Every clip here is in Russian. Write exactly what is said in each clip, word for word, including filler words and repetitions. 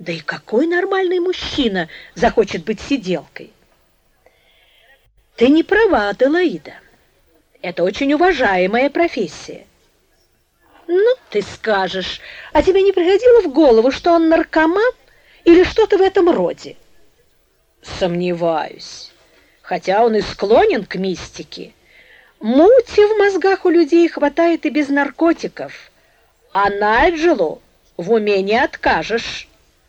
Да и какой нормальный мужчина захочет быть сиделкой? Ты не права, Аделаида. Это очень уважаемая профессия. Ну, ты скажешь, а тебе не приходило в голову, что он наркоман или что-то в этом роде? Сомневаюсь, хотя он и склонен к мистике. Мути в мозгах у людей хватает и без наркотиков, а Найджелу в уме не откажешь.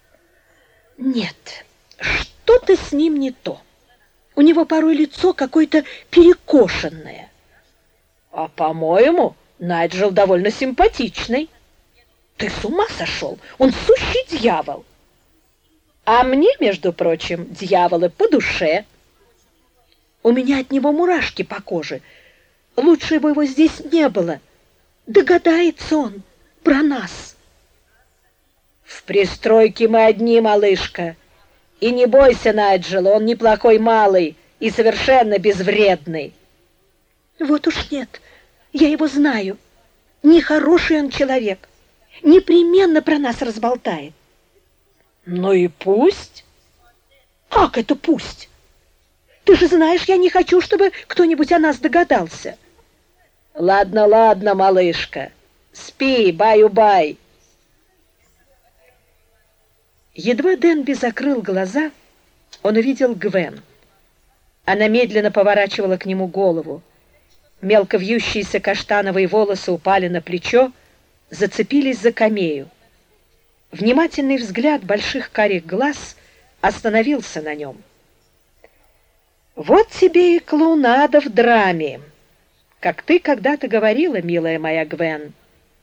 Нет, что-то с ним не то. У него порой лицо какое-то перекошенное. А, по-моему, Найджел довольно симпатичный. Ты с ума сошел? Он сущий дьявол. А мне, между прочим, дьяволы по душе. У меня от него мурашки по коже. Лучше бы его здесь не было. Догадается он про нас. В пристройке мы одни, малышка. И не бойся Найджела, он неплохой малый и совершенно безвредный. Вот уж нет, я его знаю. Нехороший он человек. Непременно про нас разболтает. Ну и пусть. Как это пусть? Ты же знаешь, я не хочу, чтобы кто-нибудь о нас догадался. Ладно, ладно, малышка. Спи, баю-бай. Едва Денби закрыл глаза, он увидел Гвен. Она медленно поворачивала к нему голову. Мелко вьющиеся каштановые волосы упали на плечо, зацепились за камею. Внимательный взгляд больших карих глаз остановился на нем. «Вот тебе и клоунада в драме, как ты когда-то говорила, милая моя Гвен».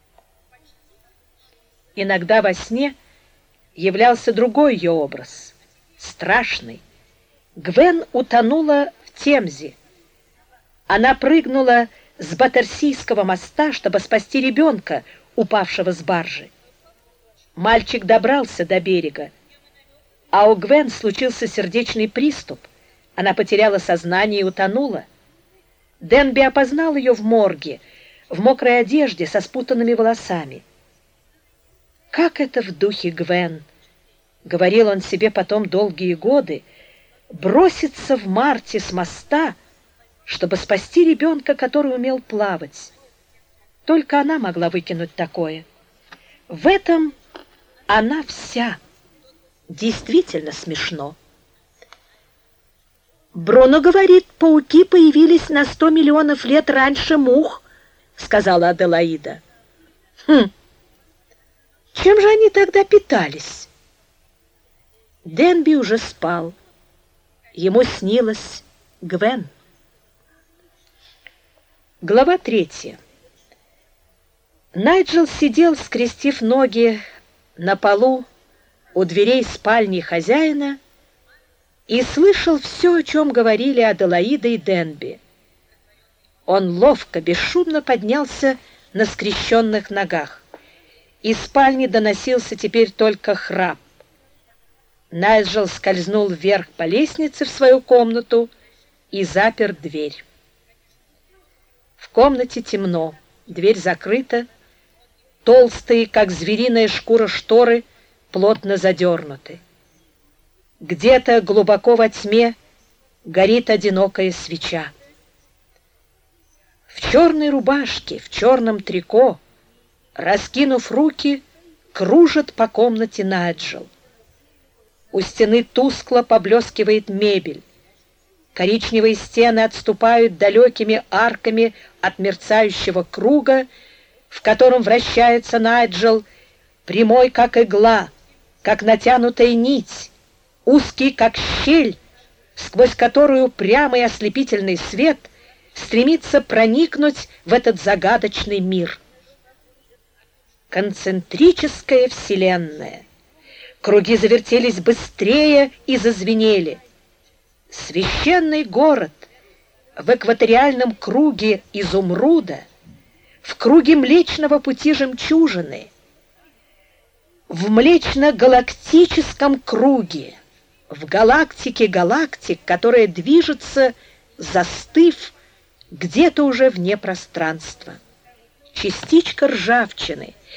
Иногда во сне являлся другой ее образ, страшный. Гвен утонула в Темзе. Она прыгнула с Баттерсийского моста, чтобы спасти ребенка, упавшего с баржи. Мальчик добрался до берега, а у Гвен случился сердечный приступ. Она потеряла сознание и утонула. Денби опознал ее в морге, в мокрой одежде, со спутанными волосами. «Как это в духе Гвен», — говорил он себе потом долгие годы, «броситься в марте с моста, чтобы спасти ребенка, который умел плавать. Только она могла выкинуть такое. В этом она вся. Действительно смешно». «Бруно говорит, пауки появились на сто миллионов лет раньше мух», — сказала Аделаида. «Хм, чем же они тогда питались?» Денби уже спал. Ему снилась Гвен. Глава третья. Найджел сидел, скрестив ноги на полу у дверей спальни хозяина и слышал все, о чем говорили Аделаида и Денби. Он ловко, бесшумно поднялся на скрещенных ногах. Из спальни доносился теперь только храп. Найджел скользнул вверх по лестнице в свою комнату и запер дверь. В комнате темно, дверь закрыта, толстые, как звериная шкура, шторы плотно задернуты. Где-то глубоко во тьме горит одинокая свеча. В черной рубашке, в черном трико, раскинув руки, кружит по комнате Найджел. У стены тускло поблескивает мебель. Коричневые стены отступают далекими арками от мерцающего круга, в котором вращается Найджел, прямой, как игла, как натянутая нить, узкий, как щель, сквозь которую прямый ослепительный свет стремится проникнуть в этот загадочный мир. Концентрическая вселенная. Круги завертелись быстрее и зазвенели. Священный город в экваториальном круге изумруда, в круге Млечного Пути жемчужины, в млечно-галактическом круге, в галактике галактик, которая движется, застыв где-то уже вне пространства. Частичка ржавчины,